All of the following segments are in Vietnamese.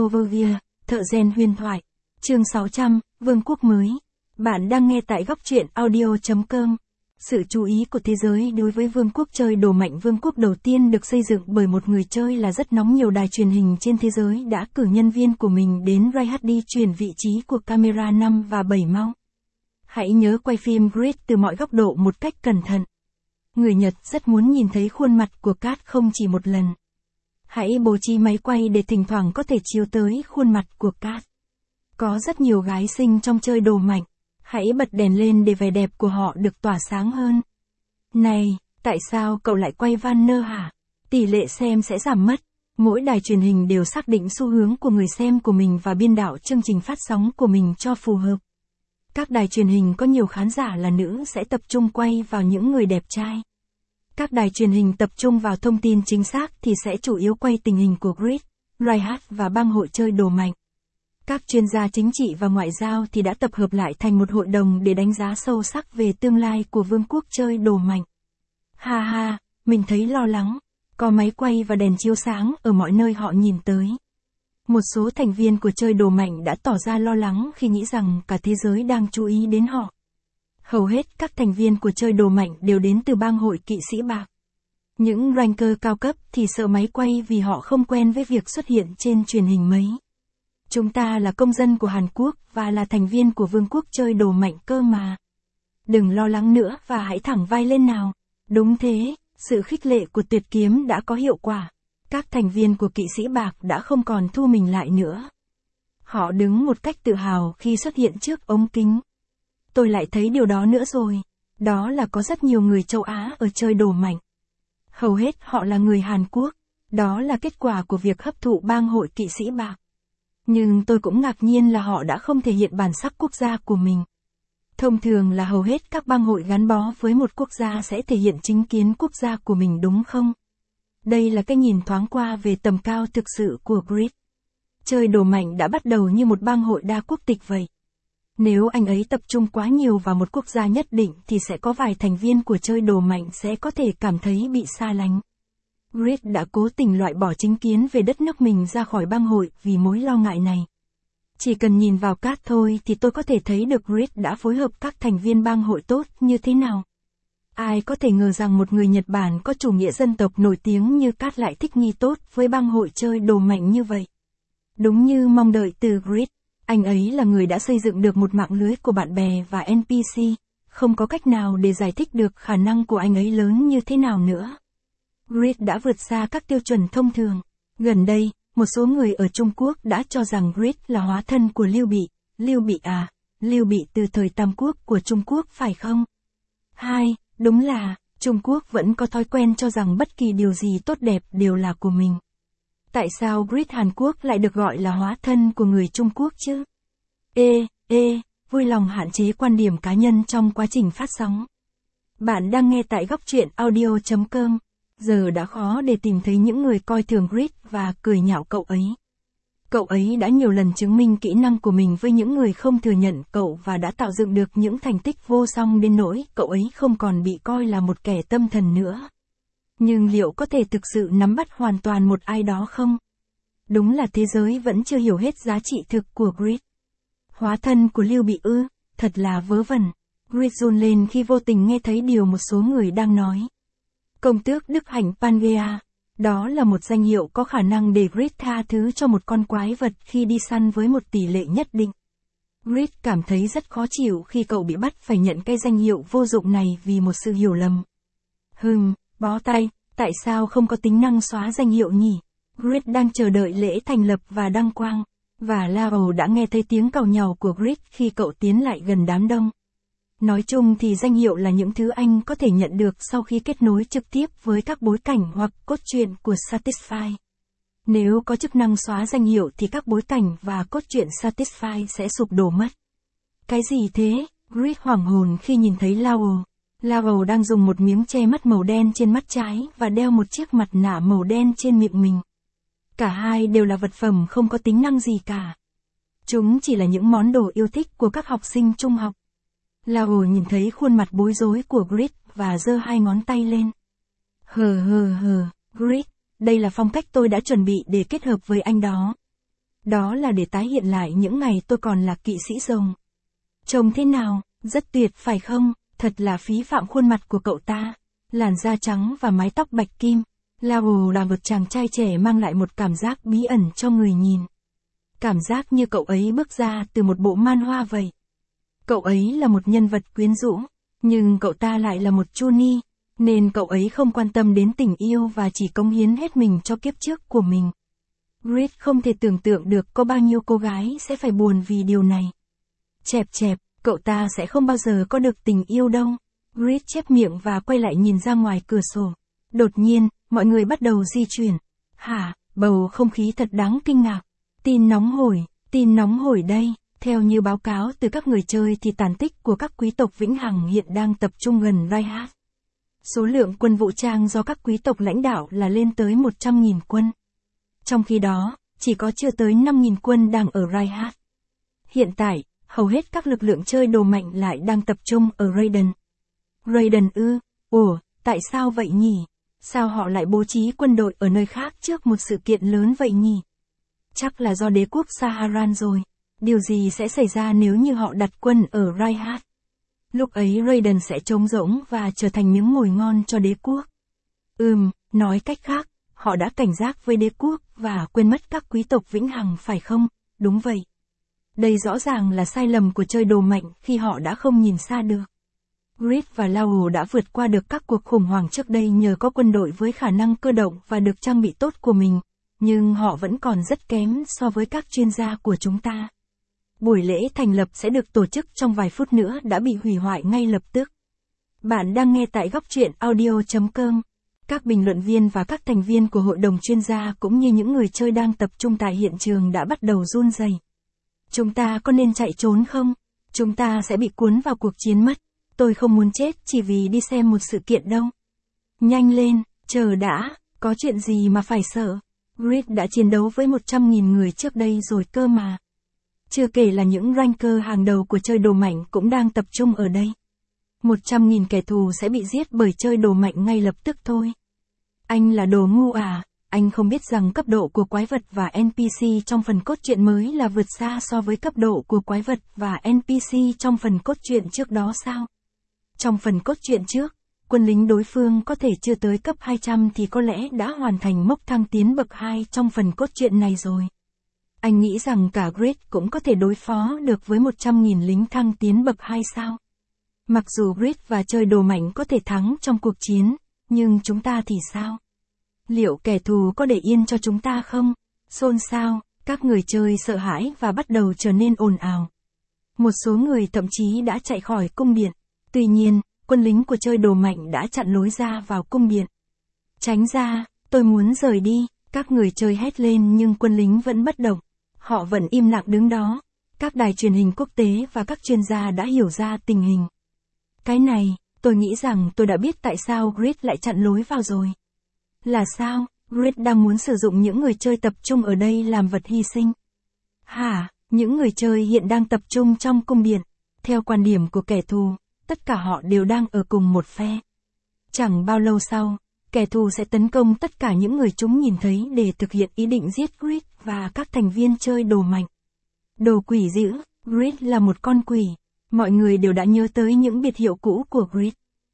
Overview, thợ rèn huyền thoại. Chương 600, Vương quốc mới. Bạn đang nghe tại góc truyện audio.com. Sự chú ý của thế giới đối với vương quốc chơi đồ mạnh. Vương quốc đầu tiên được xây dựng bởi một người chơi là rất nóng. Nhiều đài truyền hình trên thế giới đã cử nhân viên của mình đến Riyadh chuyển vị trí của camera 5 và 7 mau. Hãy nhớ quay phim Grid từ mọi góc độ một cách cẩn thận. Người Nhật rất muốn nhìn thấy khuôn mặt của Kat không chỉ một lần. Hãy bố trí máy quay để thỉnh thoảng có thể chiếu tới khuôn mặt của Kat. Có rất nhiều gái xinh trong chơi đồ mạnh. Hãy bật đèn lên để vẻ đẹp của họ được tỏa sáng hơn. Này, tại sao cậu lại quay Vanner hả? Tỷ lệ xem sẽ giảm mất. Mỗi đài truyền hình đều xác định xu hướng của người xem của mình và biên đạo chương trình phát sóng của mình cho phù hợp. Các đài truyền hình có nhiều khán giả là nữ sẽ tập trung quay vào những người đẹp trai. Các đài truyền hình tập trung vào thông tin chính xác thì sẽ chủ yếu quay tình hình của Grid, Riyadh và bang hội chơi đồ mạnh. Các chuyên gia chính trị và ngoại giao thì đã tập hợp lại thành một hội đồng để đánh giá sâu sắc về tương lai của vương quốc chơi đồ mạnh. Ha ha, mình thấy lo lắng. Có máy quay và đèn chiếu sáng ở mọi nơi họ nhìn tới. Một số thành viên của chơi đồ mạnh đã tỏ ra lo lắng khi nghĩ rằng cả thế giới đang chú ý đến họ. Hầu hết các thành viên của chơi đồ mạnh đều đến từ bang hội kỵ sĩ bạc. Những ranker cao cấp thì sợ máy quay vì họ không quen với việc xuất hiện trên truyền hình mấy. Chúng ta là công dân của Hàn Quốc và là thành viên của vương quốc chơi đồ mạnh cơ mà. Đừng lo lắng nữa và hãy thẳng vai lên nào. Đúng thế, sự khích lệ của tuyệt kiếm đã có hiệu quả. Các thành viên của kỵ sĩ bạc đã không còn thu mình lại nữa. Họ đứng một cách tự hào khi xuất hiện trước ống kính. Tôi lại thấy điều đó nữa rồi. Đó là có rất nhiều người châu Á ở chơi đồ mạnh. Hầu hết họ là người Hàn Quốc. Đó là kết quả của việc hấp thụ bang hội kỵ sĩ bạc. Nhưng tôi cũng ngạc nhiên là họ đã không thể hiện bản sắc quốc gia của mình. Thông thường là hầu hết các bang hội gắn bó với một quốc gia sẽ thể hiện chính kiến quốc gia của mình đúng không? Đây là cái nhìn thoáng qua về tầm cao thực sự của Grid. Chơi đồ mạnh đã bắt đầu như một bang hội đa quốc tịch vậy. Nếu anh ấy tập trung quá nhiều vào một quốc gia nhất định thì sẽ có vài thành viên của chơi đồ mạnh sẽ có thể cảm thấy bị xa lánh. Grid đã cố tình loại bỏ chính kiến về đất nước mình ra khỏi bang hội vì mối lo ngại này. Chỉ cần nhìn vào Kat thôi thì tôi có thể thấy được Grid đã phối hợp các thành viên bang hội tốt như thế nào. Ai có thể ngờ rằng một người Nhật Bản có chủ nghĩa dân tộc nổi tiếng như Kat lại thích nghi tốt với bang hội chơi đồ mạnh như vậy. Đúng như mong đợi từ Grid, anh ấy là người đã xây dựng được một mạng lưới của bạn bè và NPC, không có cách nào để giải thích được khả năng của anh ấy lớn như thế nào nữa. Grid đã vượt xa các tiêu chuẩn thông thường. Gần đây, một số người ở Trung Quốc đã cho rằng Grid là hóa thân của Lưu Bị. Lưu Bị à? Lưu Bị từ thời Tam Quốc của Trung Quốc phải không? 2. Đúng là, Trung Quốc vẫn có thói quen cho rằng bất kỳ điều gì tốt đẹp đều là của mình. Tại sao Grid Hàn Quốc lại được gọi là hóa thân của người Trung Quốc chứ? Vui lòng hạn chế quan điểm cá nhân trong quá trình phát sóng. Bạn đang nghe tại góc truyện audio.com. Giờ đã khó để tìm thấy những người coi thường Grid và cười nhạo cậu ấy. Cậu ấy đã nhiều lần chứng minh kỹ năng của mình với những người không thừa nhận cậu và đã tạo dựng được những thành tích vô song đến nỗi cậu ấy không còn bị coi là một kẻ tâm thần nữa. Nhưng liệu có thể thực sự nắm bắt hoàn toàn một ai đó không? Đúng là thế giới vẫn chưa hiểu hết giá trị thực của Grid. Hóa thân của Lưu Bị ư, thật là vớ vẩn. Grid run lên khi vô tình nghe thấy điều một số người đang nói. Công tước Đức Hạnh Pangea. Đó là một danh hiệu có khả năng để Grid tha thứ cho một con quái vật khi đi săn với một tỷ lệ nhất định. Grid cảm thấy rất khó chịu khi cậu bị bắt phải nhận cái danh hiệu vô dụng này vì một sự hiểu lầm. Bó tay, tại sao không có tính năng xóa danh hiệu nhỉ? Grid đang chờ đợi lễ thành lập và đăng quang. Và Lao đã nghe thấy tiếng càu nhàu của Grid khi cậu tiến lại gần đám đông. Nói chung thì danh hiệu là những thứ anh có thể nhận được sau khi kết nối trực tiếp với các bối cảnh hoặc cốt truyện của Satisfy. Nếu có chức năng xóa danh hiệu thì các bối cảnh và cốt truyện Satisfy sẽ sụp đổ mất. Cái gì thế? Grid hoảng hồn khi nhìn thấy Lao. Lao đang dùng một miếng che mắt màu đen trên mắt trái và đeo một chiếc mặt nạ màu đen trên miệng mình. Cả hai đều là vật phẩm không có tính năng gì cả. Chúng chỉ là những món đồ yêu thích của các học sinh trung học. Lao nhìn thấy khuôn mặt bối rối của Grid và giơ hai ngón tay lên. Grid, đây là phong cách tôi đã chuẩn bị để kết hợp với anh đó. Đó là để tái hiện lại những ngày tôi còn là kỵ sĩ rồng. Trông thế nào, rất tuyệt phải không? Thật là phí phạm khuôn mặt của cậu ta. Làn da trắng và mái tóc bạch kim. Lao là một chàng trai trẻ mang lại một cảm giác bí ẩn cho người nhìn. Cảm giác như cậu ấy bước ra từ một bộ man hoa vậy. Cậu ấy là một nhân vật quyến rũ, nhưng cậu ta lại là một Chuny, nên cậu ấy không quan tâm đến tình yêu và chỉ cống hiến hết mình cho kiếp trước của mình. Reed không thể tưởng tượng được có bao nhiêu cô gái sẽ phải buồn vì điều này. Chẹp chẹp, cậu ta sẽ không bao giờ có được tình yêu đâu. Reed chép miệng và quay lại nhìn ra ngoài cửa sổ. Đột nhiên, mọi người bắt đầu di chuyển. Hả, bầu không khí thật đáng kinh ngạc. Tin nóng hổi đây. Theo như báo cáo từ các người chơi thì tàn tích của các quý tộc Vĩnh Hằng hiện đang tập trung gần Reinhardt. Số lượng quân vũ trang do các quý tộc lãnh đạo là lên tới 100.000 quân. Trong khi đó, chỉ có chưa tới 5.000 quân đang ở Reinhardt. Hiện tại, hầu hết các lực lượng chơi đồ mạnh lại đang tập trung ở Raiden. Raiden ư? Ủa, tại sao vậy nhỉ? Sao họ lại bố trí quân đội ở nơi khác trước một sự kiện lớn vậy nhỉ? Chắc là do đế quốc Saharan rồi. Điều gì sẽ xảy ra nếu như họ đặt quân ở Reinhardt? Lúc ấy Raiden sẽ trống rỗng và trở thành miếng mồi ngon cho đế quốc. Nói cách khác, họ đã cảnh giác với đế quốc và quên mất các quý tộc Vĩnh Hằng phải không? Đúng vậy. Đây rõ ràng là sai lầm của chơi đồ mạnh khi họ đã không nhìn xa được. Reed và Lao đã vượt qua được các cuộc khủng hoảng trước đây nhờ có quân đội với khả năng cơ động và được trang bị tốt của mình, nhưng họ vẫn còn rất kém so với các chuyên gia của chúng ta. Buổi lễ thành lập sẽ được tổ chức trong vài phút nữa đã bị hủy hoại ngay lập tức. Bạn đang nghe tại góc truyện audio.com. Các bình luận viên và các thành viên của hội đồng chuyên gia cũng như những người chơi đang tập trung tại hiện trường đã bắt đầu run rẩy. Chúng ta có nên chạy trốn không? Chúng ta sẽ bị cuốn vào cuộc chiến mất. Tôi không muốn chết chỉ vì đi xem một sự kiện đâu. Nhanh lên, chờ đã, có chuyện gì mà phải sợ. Reed đã chiến đấu với 100.000 người trước đây rồi cơ mà. Chưa kể là những ranker hàng đầu của chơi đồ mạnh cũng đang tập trung ở đây. 100.000 kẻ thù sẽ bị giết bởi chơi đồ mạnh ngay lập tức thôi. Anh là đồ ngu à, anh không biết rằng cấp độ của quái vật và NPC trong phần cốt truyện mới là vượt xa so với cấp độ của quái vật và NPC trong phần cốt truyện trước đó sao? Trong phần cốt truyện trước, quân lính đối phương có thể chưa tới cấp 200 thì có lẽ đã hoàn thành mốc thăng tiến bậc 2 trong phần cốt truyện này rồi. Anh nghĩ rằng cả Grid cũng có thể đối phó được với 100.000 lính thăng tiến bậc 2 sao? Mặc dù Grid và chơi đồ mạnh có thể thắng trong cuộc chiến, nhưng chúng ta thì sao? Liệu kẻ thù có để yên cho chúng ta không? Xôn xao, các người chơi sợ hãi và bắt đầu trở nên ồn ào. Một số người thậm chí đã chạy khỏi cung điện. Tuy nhiên, quân lính của chơi đồ mạnh đã chặn lối ra vào cung điện. Tránh ra, tôi muốn rời đi, các người chơi hét lên nhưng quân lính vẫn bất động. Họ vẫn im lặng đứng đó. Các đài truyền hình quốc tế và các chuyên gia đã hiểu ra tình hình. Cái này, tôi nghĩ rằng tôi đã biết tại sao Grid lại chặn lối vào rồi. Là sao? Grid đang muốn sử dụng những người chơi tập trung ở đây làm vật hy sinh. Hả? Những người chơi hiện đang tập trung trong cung điện. Theo quan điểm của kẻ thù, tất cả họ đều đang ở cùng một phe. Chẳng bao lâu sau, kẻ thù sẽ tấn công tất cả những người chúng nhìn thấy để thực hiện ý định giết Grid và các thành viên chơi đồ mạnh. Đồ quỷ dữ, Grid là một con quỷ. Mọi người đều đã nhớ tới những biệt hiệu cũ của Grid.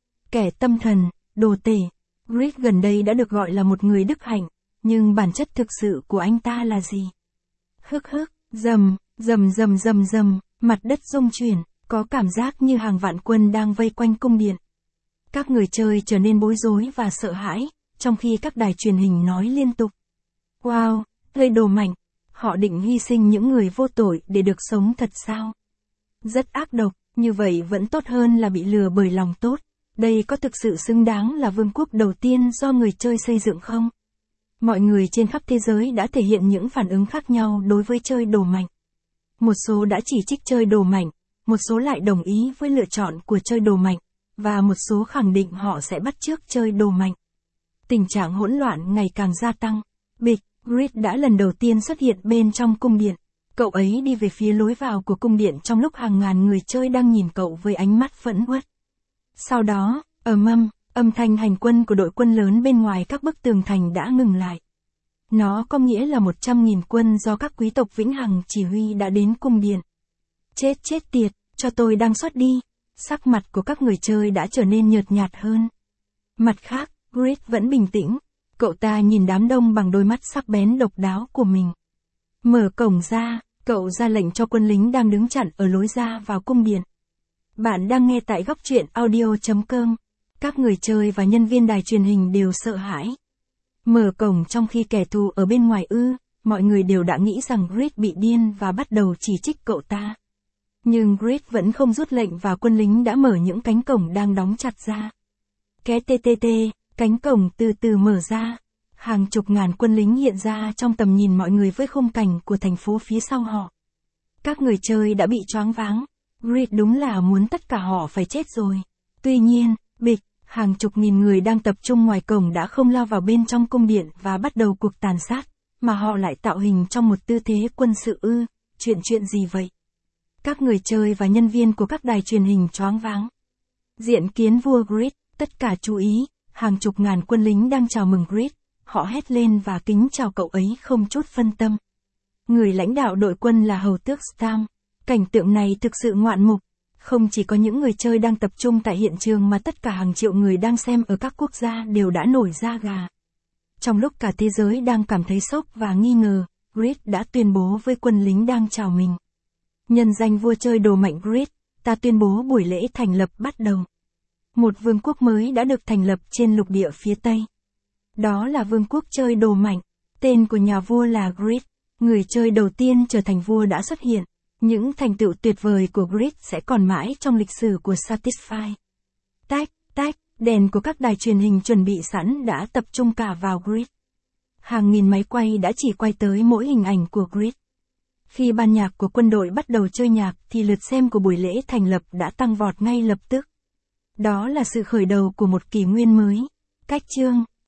Kẻ tâm thần, đồ tể. Grid gần đây đã được gọi là một người đức hạnh, nhưng bản chất thực sự của anh ta là gì? Hức hức, rầm, rầm rầm rầm rầm, mặt đất rung chuyển, có cảm giác như hàng vạn quân đang vây quanh cung điện. Các người chơi trở nên bối rối và sợ hãi, trong khi các đài truyền hình nói liên tục. Wow, chơi đồ mạnh, họ định hy sinh những người vô tội để được sống thật sao? Rất ác độc, như vậy vẫn tốt hơn là bị lừa bởi lòng tốt. Đây có thực sự xứng đáng là vương quốc đầu tiên do người chơi xây dựng không? Mọi người trên khắp thế giới đã thể hiện những phản ứng khác nhau đối với chơi đồ mạnh. Một số đã chỉ trích chơi đồ mạnh, một số lại đồng ý với lựa chọn của chơi đồ mạnh, và một số khẳng định họ sẽ bắt chước chơi đồ mạnh. Tình trạng hỗn loạn ngày càng gia tăng. Bịch, Grid đã lần đầu tiên xuất hiện bên trong cung điện. Cậu ấy đi về phía lối vào của cung điện trong lúc hàng ngàn người chơi đang nhìn cậu với ánh mắt phẫn uất. Sau đó, âm thanh hành quân của đội quân lớn bên ngoài các bức tường thành đã ngừng lại. Nó có nghĩa là 100.000 quân do các quý tộc vĩnh hằng chỉ huy đã đến cung điện. Chết tiệt, cho tôi đang xót đi. Sắc mặt của các người chơi đã trở nên nhợt nhạt hơn. Mặt khác, Grid vẫn bình tĩnh. Cậu ta nhìn đám đông bằng đôi mắt sắc bén độc đáo của mình. Mở cổng ra, cậu ra lệnh cho quân lính đang đứng chặn ở lối ra vào cung điện. Bạn đang nghe tại góc truyện audio.com. Các người chơi và nhân viên đài truyền hình đều sợ hãi. Mở cổng trong khi kẻ thù ở bên ngoài ư, mọi người đều đã nghĩ rằng Grid bị điên và bắt đầu chỉ trích cậu ta. Nhưng Grid vẫn không rút lệnh và quân lính đã mở những cánh cổng đang đóng chặt ra. Cánh cổng từ từ mở ra. Hàng chục ngàn quân lính hiện ra trong tầm nhìn mọi người với khung cảnh của thành phố phía sau họ. Các người chơi đã bị choáng váng. Grid đúng là muốn tất cả họ phải chết rồi. Tuy nhiên, hàng chục nghìn người đang tập trung ngoài cổng đã không lao vào bên trong cung điện và bắt đầu cuộc tàn sát, mà họ lại tạo hình trong một tư thế quân sự ư, chuyện gì vậy? Các người chơi và nhân viên của các đài truyền hình choáng váng. Diện kiến vua Grid, tất cả chú ý, hàng chục ngàn quân lính đang chào mừng Grid, họ hét lên và kính chào cậu ấy không chút phân tâm. Người lãnh đạo đội quân là hầu tước Stam. Cảnh tượng này thực sự ngoạn mục. Không chỉ có những người chơi đang tập trung tại hiện trường mà tất cả hàng triệu người đang xem ở các quốc gia đều đã nổi da gà. Trong lúc cả thế giới đang cảm thấy sốc và nghi ngờ, Grid đã tuyên bố với quân lính đang chào mình. Nhân danh vua chơi đồ mạnh Grid, ta tuyên bố buổi lễ thành lập bắt đầu. Một vương quốc mới đã được thành lập trên lục địa phía Tây. Đó là vương quốc chơi đồ mạnh. Tên của nhà vua là Grid. Người chơi đầu tiên trở thành vua đã xuất hiện. Những thành tựu tuyệt vời của Grid sẽ còn mãi trong lịch sử của Satisfy. Đèn của các đài truyền hình chuẩn bị sẵn đã tập trung cả vào Grid. Hàng nghìn máy quay đã chỉ quay tới mỗi hình ảnh của Grid. Khi ban nhạc của quân đội bắt đầu chơi nhạc thì lượt xem của buổi lễ thành lập đã tăng vọt ngay lập tức. Đó là sự khởi đầu của một kỷ nguyên mới. Cách chương